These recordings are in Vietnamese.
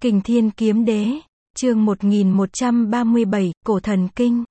Kình Thiên Kiếm Đế, chương 1137, Cổ Thần Kinh.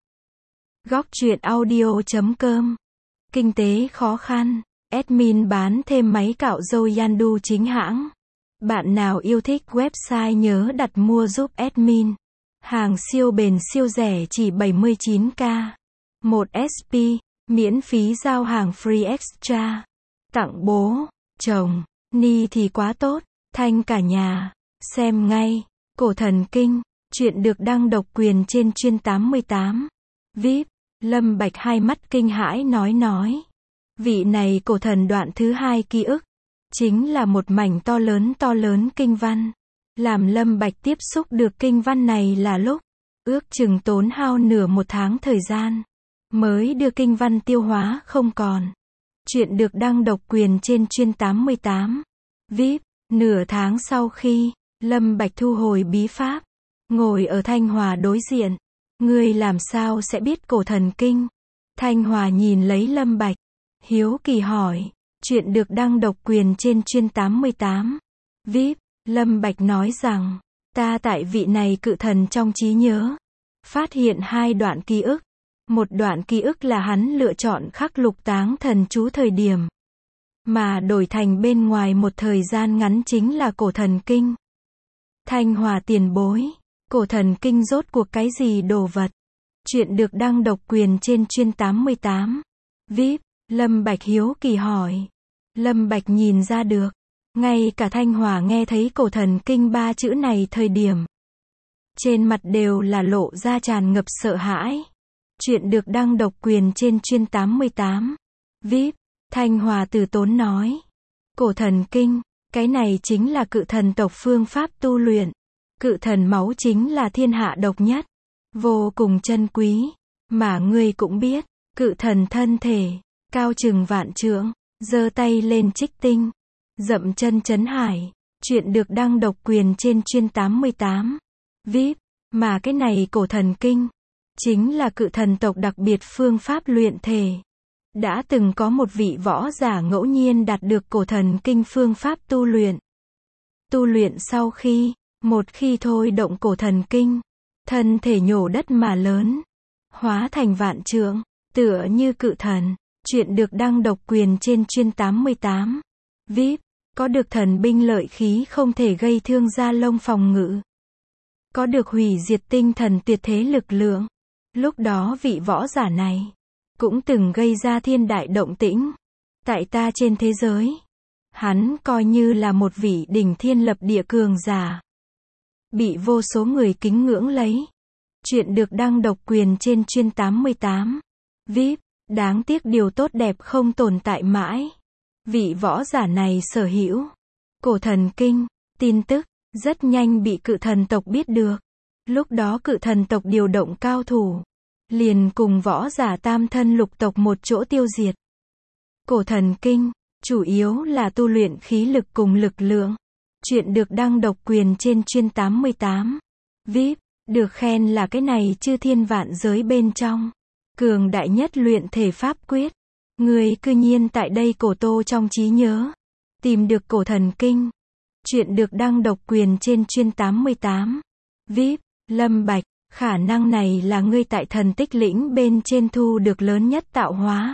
Góc truyện audio.com. Kinh tế khó khăn. Admin bán thêm máy cạo râu Yandu chính hãng. Bạn nào yêu thích website nhớ đặt mua giúp admin. Hàng siêu bền siêu rẻ chỉ 79k. 1 SP, miễn phí giao hàng free extra. Tặng bố, chồng, ni thì quá tốt, thanh cả nhà. Xem ngay, Cổ Thần Kinh, chuyện được đăng độc quyền trên Chuyên 88. VIP, Lâm Bạch hai mắt kinh hãi nói. Vị này cổ thần đoạn thứ 2 ký ức. Chính là một mảnh to lớn kinh văn. Làm Lâm Bạch tiếp xúc được kinh văn này là lúc, ước chừng tốn hao nửa một tháng thời gian. Mới đưa kinh văn tiêu hóa không còn. Chuyện được đăng độc quyền trên Chuyên 88. VIP, nửa tháng sau khi, Lâm Bạch thu hồi bí pháp. Ngồi ở Thanh Hòa đối diện. Ngươi làm sao sẽ biết Cổ Thần Kinh? Thanh Hòa nhìn lấy Lâm Bạch. Hiếu kỳ hỏi. Chuyện được đăng độc quyền trên Chuyên 88. VIP, Lâm Bạch nói rằng, ta tại vị này cự thần trong trí nhớ. Phát hiện 2 đoạn ký ức. Một đoạn ký ức là hắn lựa chọn khắc lục táng thần chú thời điểm. Mà đổi thành bên ngoài một thời gian ngắn chính là Cổ Thần Kinh. Thanh Hòa tiền bối. Cổ Thần Kinh rốt cuộc cái gì đồ vật? Chuyện được đăng độc quyền trên Chuyên 88. VIP, Lâm Bạch hiếu kỳ hỏi. Lâm Bạch nhìn ra được. Ngay cả Thanh Hòa nghe thấy Cổ Thần Kinh 3 chữ này thời điểm. Trên mặt đều là lộ ra tràn ngập sợ hãi. Chuyện được đăng độc quyền trên Chuyên 88. VIP, Thanh Hòa từ tốn nói. Cổ Thần Kinh, cái này chính là cự thần tộc phương pháp tu luyện. Cự thần máu chính là thiên hạ độc nhất. Vô cùng chân quý. Mà ngươi cũng biết, cự thần thân thể, cao chừng vạn trượng, giơ tay lên trích tinh. Dậm chân chấn hải. Chuyện được đăng độc quyền trên Chuyên 88. VIP, mà cái này Cổ Thần Kinh, chính là cự thần tộc đặc biệt phương pháp luyện thể. Đã từng có một vị võ giả ngẫu nhiên đạt được Cổ Thần Kinh phương pháp tu luyện. Tu luyện sau khi, một khi thôi động Cổ Thần Kinh, thân thể nhổ đất mà lớn, hóa thành vạn trượng, tựa như cự thần. Chuyện được đăng độc quyền trên Chuyên 88. VIP, có được thần binh lợi khí không thể gây thương da lông phòng ngự. Có được hủy diệt tinh thần tuyệt thế lực lượng. Lúc đó vị võ giả này cũng từng gây ra thiên đại động tĩnh. Tại ta trên thế giới, hắn coi như là một vị đỉnh thiên lập địa cường giả. Bị vô số người kính ngưỡng lấy. Chuyện được đăng độc quyền trên Chuyên 88. VIP, đáng tiếc điều tốt đẹp không tồn tại mãi. Vị võ giả này sở hữu Cổ Thần Kinh, tin tức rất nhanh bị cự thần tộc biết được. Lúc đó cự thần tộc điều động cao thủ, liền cùng võ giả tam thân lục tộc một chỗ tiêu diệt. Cổ Thần Kinh, chủ yếu là tu luyện khí lực cùng lực lượng. Chuyện được đăng độc quyền trên Chuyên 88. VIP, được khen là cái này chư thiên vạn giới bên trong. Cường đại nhất luyện thể pháp quyết. Người cư nhiên tại đây cổ tô trong trí nhớ. Tìm được Cổ Thần Kinh. Chuyện được đăng độc quyền trên Chuyên 88. VIP, Lâm Bạch, khả năng này là ngươi tại thần tích lĩnh bên trên thu được lớn nhất tạo hóa.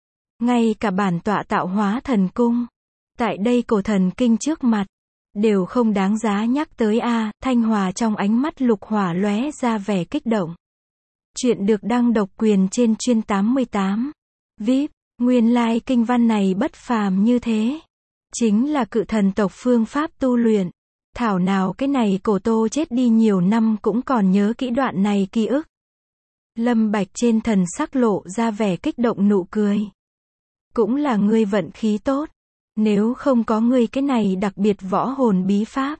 Ngay cả bản tọa tạo hóa thần cung. Tại đây Cổ Thần Kinh trước mặt. Đều không đáng giá nhắc tới a. Thanh Hòa trong ánh mắt lục hỏa lóe ra vẻ kích động. Chuyện được đăng độc quyền trên Chuyên 88. VIP, nguyên lai kinh văn này bất phàm như thế. Chính là cự thần tộc phương pháp tu luyện. Thảo nào cái này cổ tô chết đi nhiều năm cũng còn nhớ kỹ đoạn này ký ức. Lâm Bạch trên thần sắc lộ ra vẻ kích động nụ cười. Cũng là ngươi vận khí tốt. Nếu không có ngươi cái này đặc biệt võ hồn bí pháp,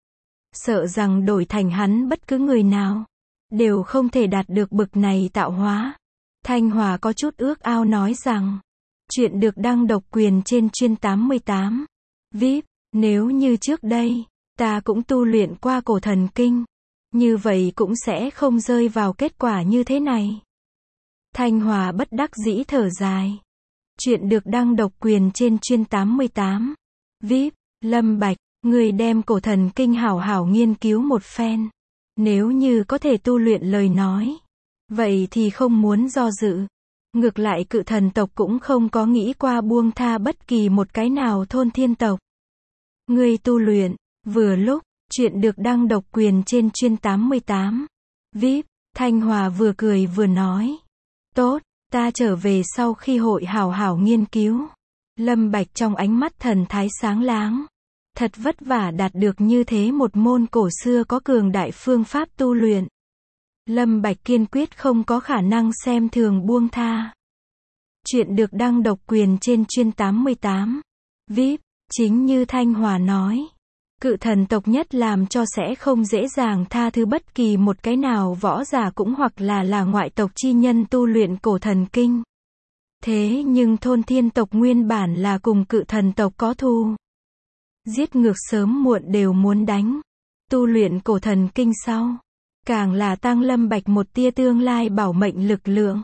sợ rằng đổi thành hắn bất cứ người nào, đều không thể đạt được bực này tạo hóa. Thanh Hòa có chút ước ao nói rằng, chuyện được đăng độc quyền trên Chuyên 88. VIP, nếu như trước đây, ta cũng tu luyện qua Cổ Thần Kinh, như vậy cũng sẽ không rơi vào kết quả như thế này. Thanh Hòa bất đắc dĩ thở dài. Chuyện được đăng độc quyền trên Chuyên 88. VIP, Lâm Bạch, Ngươi đem cổ thần kinh hảo hảo nghiên cứu một phen. Nếu như có thể tu luyện lời nói. Vậy thì không muốn do dự. Ngược lại cự thần tộc cũng không có nghĩ qua buông tha bất kỳ một cái nào thôn thiên tộc. Ngươi tu luyện, vừa lúc, chuyện được đăng độc quyền trên chuyên 88. VIP, Thanh Hòa vừa cười vừa nói. Tốt, ta trở về sau khi hội hảo hảo nghiên cứu. Lâm Bạch trong ánh mắt thần thái sáng láng. Thật vất vả đạt được như thế một môn cổ xưa có cường đại phương pháp tu luyện. Lâm Bạch kiên quyết không có khả năng xem thường buông tha. Chuyện được đăng độc quyền trên chuyên 88. VIP, chính như Thanh Hòa nói. Cự thần tộc nhất làm cho sẽ không dễ dàng tha thứ bất kỳ một cái nào võ giả cũng hoặc là ngoại tộc chi nhân tu luyện cổ thần kinh. Thế nhưng thôn thiên tộc nguyên bản là cùng cự thần tộc có thù. Giết ngược sớm muộn đều muốn đánh. Tu luyện cổ thần kinh sau. Càng là tăng Lâm Bạch một tia tương lai bảo mệnh lực lượng.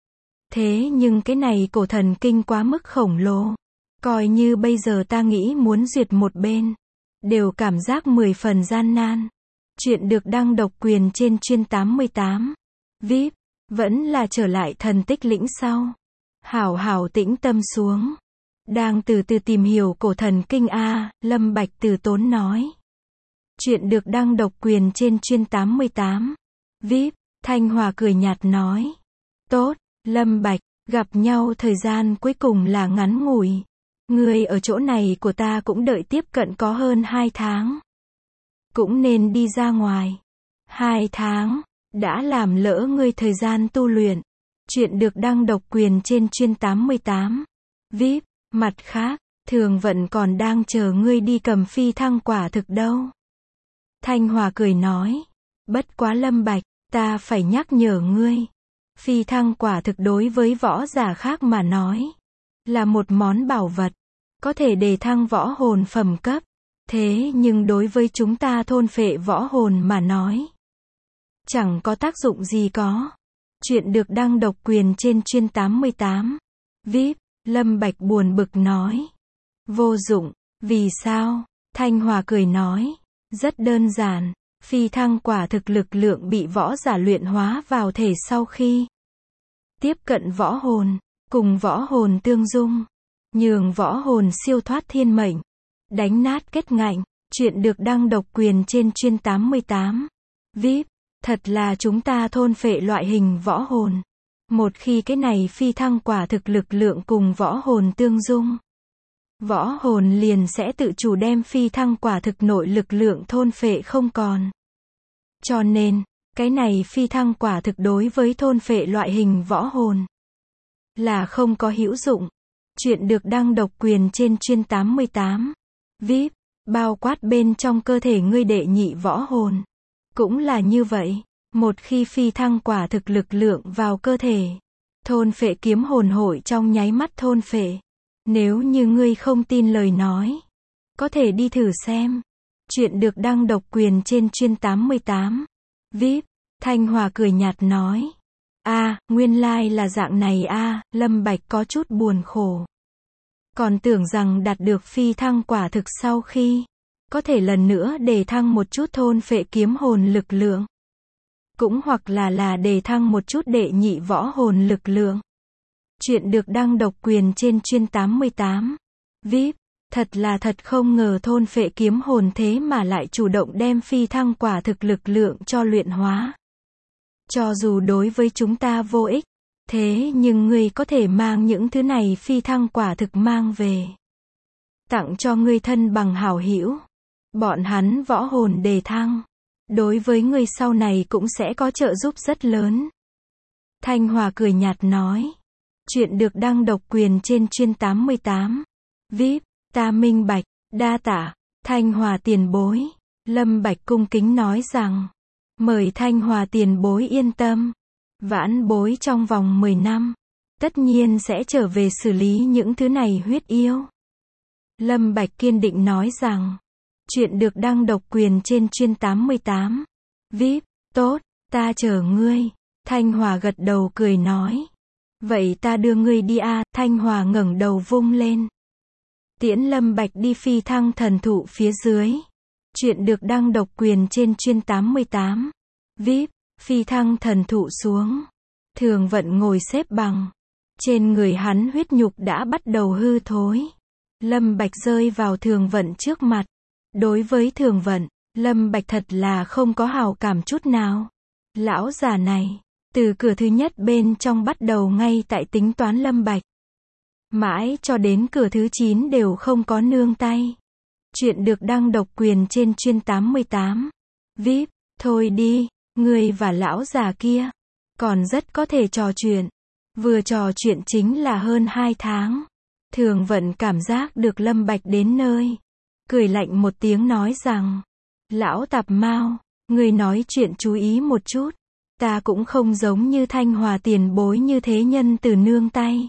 Thế nhưng cái này cổ thần kinh quá mức khổng lồ. Coi như bây giờ ta nghĩ muốn duyệt một bên. Đều cảm giác 10 phần gian nan. Chuyện được đăng độc quyền trên chuyên 88. VIP, vẫn là trở lại thần tích lĩnh sau. Hảo hảo tĩnh tâm xuống. Đang từ từ tìm hiểu cổ thần kinh Lâm Bạch từ tốn nói. Chuyện được đăng độc quyền trên chuyên 88. VIP, Thanh Hòa cười nhạt nói. Tốt, Lâm Bạch, gặp nhau thời gian cuối cùng là ngắn ngủi. Ngươi ở chỗ này của ta cũng đợi tiếp cận có hơn 2 tháng. Cũng nên đi ra ngoài. 2 tháng, đã làm lỡ ngươi thời gian tu luyện. Chuyện được đăng độc quyền trên chuyên 88. VIP, mặt khác, Thường Vận còn đang chờ ngươi đi cầm phi thăng quả thực đâu. Thanh Hòa cười nói. Bất quá Lâm Bạch, ta phải nhắc nhở ngươi. Phi thăng quả thực đối với võ giả khác mà nói. Là một món bảo vật. Có thể đề thăng võ hồn phẩm cấp. Thế nhưng đối với chúng ta thôn phệ võ hồn mà nói. Chẳng có tác dụng gì có. Chuyện được đăng độc quyền trên chuyên 88. VIP, Lâm Bạch buồn bực nói. Vô dụng, vì sao? Thanh Hòa cười nói. Rất đơn giản, phi thăng quả thực lực lượng bị võ giả luyện hóa vào thể sau khi tiếp cận võ hồn, cùng võ hồn tương dung, nhường võ hồn siêu thoát thiên mệnh, đánh nát kết ngạnh. Chuyện được đăng độc quyền trên chuyên 88. VIP, thật là chúng ta thôn phệ loại hình võ hồn. Một khi cái này phi thăng quả thực lực lượng cùng võ hồn tương dung, võ hồn liền sẽ tự chủ đem phi thăng quả thực nội lực lượng thôn phệ không còn. Cho nên, cái này phi thăng quả thực đối với thôn phệ loại hình võ hồn là không có hữu dụng. Chuyện được đăng độc quyền trên chuyên 88. VIP, bao quát bên trong cơ thể ngươi đệ nhị võ hồn. Cũng là như vậy, một khi phi thăng quả thực lực lượng vào cơ thể, thôn phệ kiếm hồn hội trong nháy mắt thôn phệ. Nếu như ngươi không tin lời nói, có thể đi thử xem. Chuyện được đăng độc quyền trên chuyên 88. VIP, Thanh Hòa cười nhạt nói. Nguyên lai là dạng này Lâm Bạch có chút buồn khổ. Còn tưởng rằng đạt được phi thăng quả thực sau khi, có thể lần nữa đề thăng một chút thôn phệ kiếm hồn lực lượng. Cũng hoặc là đề thăng một chút đệ nhị võ hồn lực lượng. Chuyện được đăng độc quyền trên chuyên 88. VIP, thật không ngờ thôn phệ kiếm hồn thế mà lại chủ động đem phi thăng quả thực lực lượng cho luyện hóa. Cho dù đối với chúng ta vô ích, thế nhưng ngươi có thể mang những thứ này phi thăng quả thực mang về. Tặng cho ngươi thân bằng hảo hữu. Bọn hắn võ hồn đề thăng. Đối với ngươi sau này cũng sẽ có trợ giúp rất lớn. Thanh Hòa cười nhạt nói. Chuyện được đăng độc quyền trên chuyên 88. VIP, ta minh bạch, đa tạ, Thanh Hòa tiền bối. Lâm Bạch cung kính nói rằng. Mời Thanh Hòa tiền bối yên tâm. Vãn bối trong vòng 10 năm. Tất nhiên sẽ trở về xử lý những thứ này huyết yêu. Lâm Bạch kiên định nói rằng. Chuyện được đăng độc quyền trên chuyên 88. VIP, tốt, ta chờ ngươi. Thanh Hòa gật đầu cười nói. Vậy ta đưa ngươi đi Thanh Hòa ngẩng đầu vung lên. Tiễn Lâm Bạch đi phi thăng thần thụ phía dưới. Chuyện được đăng độc quyền trên chuyên 88. VIP, phi thăng thần thụ xuống. Thường Vận ngồi xếp bằng. Trên người hắn huyết nhục đã bắt đầu hư thối. Lâm Bạch rơi vào Thường Vận trước mặt. Đối với Thường Vận, Lâm Bạch thật là không có hảo cảm chút nào. Lão già này, từ cửa thứ nhất bên trong bắt đầu ngay tại tính toán Lâm Bạch. Mãi cho đến cửa thứ 9 đều không có nương tay. Chuyện được đăng độc quyền trên chuyên 88. VIP, thôi đi, ngươi và lão già kia còn rất có thể trò chuyện. Vừa trò chuyện chính là hơn 2 tháng. Thường Vận cảm giác được Lâm Bạch đến nơi. Cười lạnh một tiếng nói rằng, lão tạp mao, ngươi nói chuyện chú ý một chút. Ta cũng không giống như Thanh Hòa tiền bối như thế nhân từ nương tay.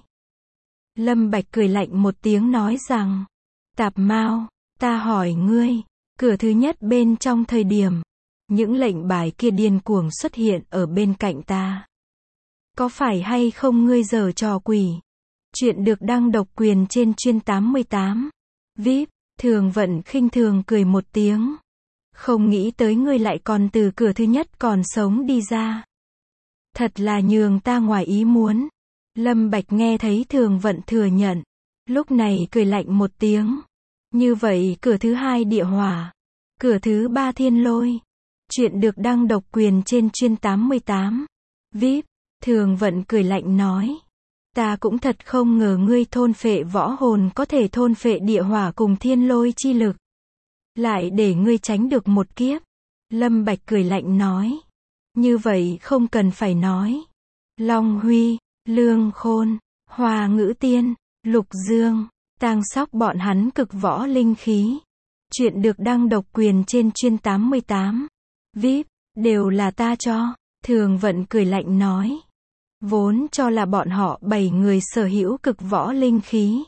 Lâm Bạch cười lạnh một tiếng nói rằng, tạp mao, ta hỏi ngươi, cửa thứ nhất bên trong thời điểm, những lệnh bài kia điên cuồng xuất hiện ở bên cạnh ta. Có phải hay không ngươi giở trò quỷ? Chuyện được đăng độc quyền trên chuyên 88. VIP, Thường Vận khinh thường cười một tiếng. Không nghĩ tới ngươi lại còn từ cửa thứ nhất còn sống đi ra. Thật là nhường ta ngoài ý muốn. Lâm Bạch nghe thấy Thường Vận thừa nhận. Lúc này cười lạnh một tiếng. Như vậy cửa thứ 2 địa hỏa. Cửa thứ 3 thiên lôi. Chuyện được đăng độc quyền trên chuyên 88. VIP, Thường Vận cười lạnh nói. Ta cũng thật không ngờ ngươi thôn phệ võ hồn có thể thôn phệ địa hỏa cùng thiên lôi chi lực. Lại để ngươi tránh được một kiếp. Lâm Bạch cười lạnh nói. Như vậy không cần phải nói. Long Huy, Lương Khôn, Hoa Ngữ Tiên, Lục Dương, Tang Sóc bọn hắn cực võ linh khí. Chuyện được đăng độc quyền trên chuyên 88. VIP, đều là ta cho. Thường Vận cười lạnh nói. Vốn cho là bọn họ 7 người sở hữu cực võ linh khí.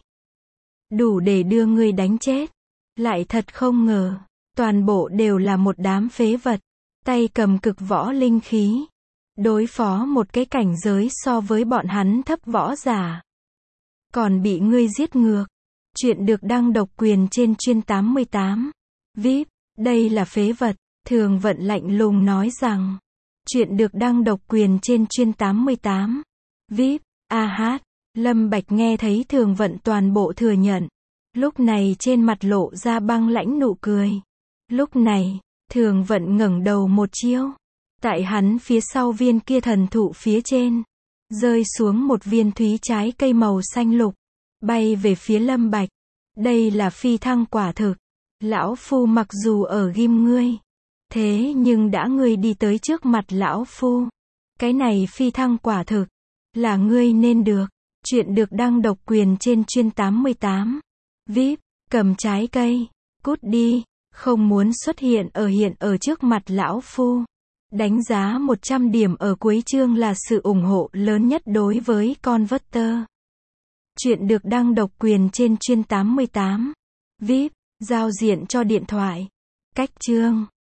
Đủ để đưa ngươi đánh chết. Lại thật không ngờ. Toàn bộ đều là một đám phế vật. Tay cầm cực võ linh khí. Đối phó một cái cảnh giới so với bọn hắn thấp võ giả. Còn bị ngươi giết ngược. Chuyện được đăng độc quyền trên chuyên 88. VIP, đây là phế vật. Thường Vận lạnh lùng nói rằng. Chuyện được đăng độc quyền trên chuyên 88. VIP, Lâm Bạch nghe thấy Thường Vận toàn bộ thừa nhận. Lúc này trên mặt lộ ra băng lãnh nụ cười. Lúc này, Thường Vận ngẩng đầu một chiêu. Tại hắn phía sau viên kia thần thụ phía trên. Rơi xuống một viên thúy trái cây màu xanh lục. Bay về phía Lâm Bạch. Đây là phi thăng quả thực. Lão Phu mặc dù ở ghim ngươi. Thế nhưng đã ngươi đi tới trước mặt lão Phu. Cái này phi thăng quả thực. Là ngươi nên được. Chuyện được đăng độc quyền trên chuyên 88. VIP, cầm trái cây. Cút đi. Không muốn xuất hiện ở trước mặt lão Phu. Đánh giá 100 điểm ở cuối chương là sự ủng hộ lớn nhất đối với Converter. Chuyện được đăng độc quyền trên chuyên 88. VIP, giao diện cho điện thoại. Cách chương.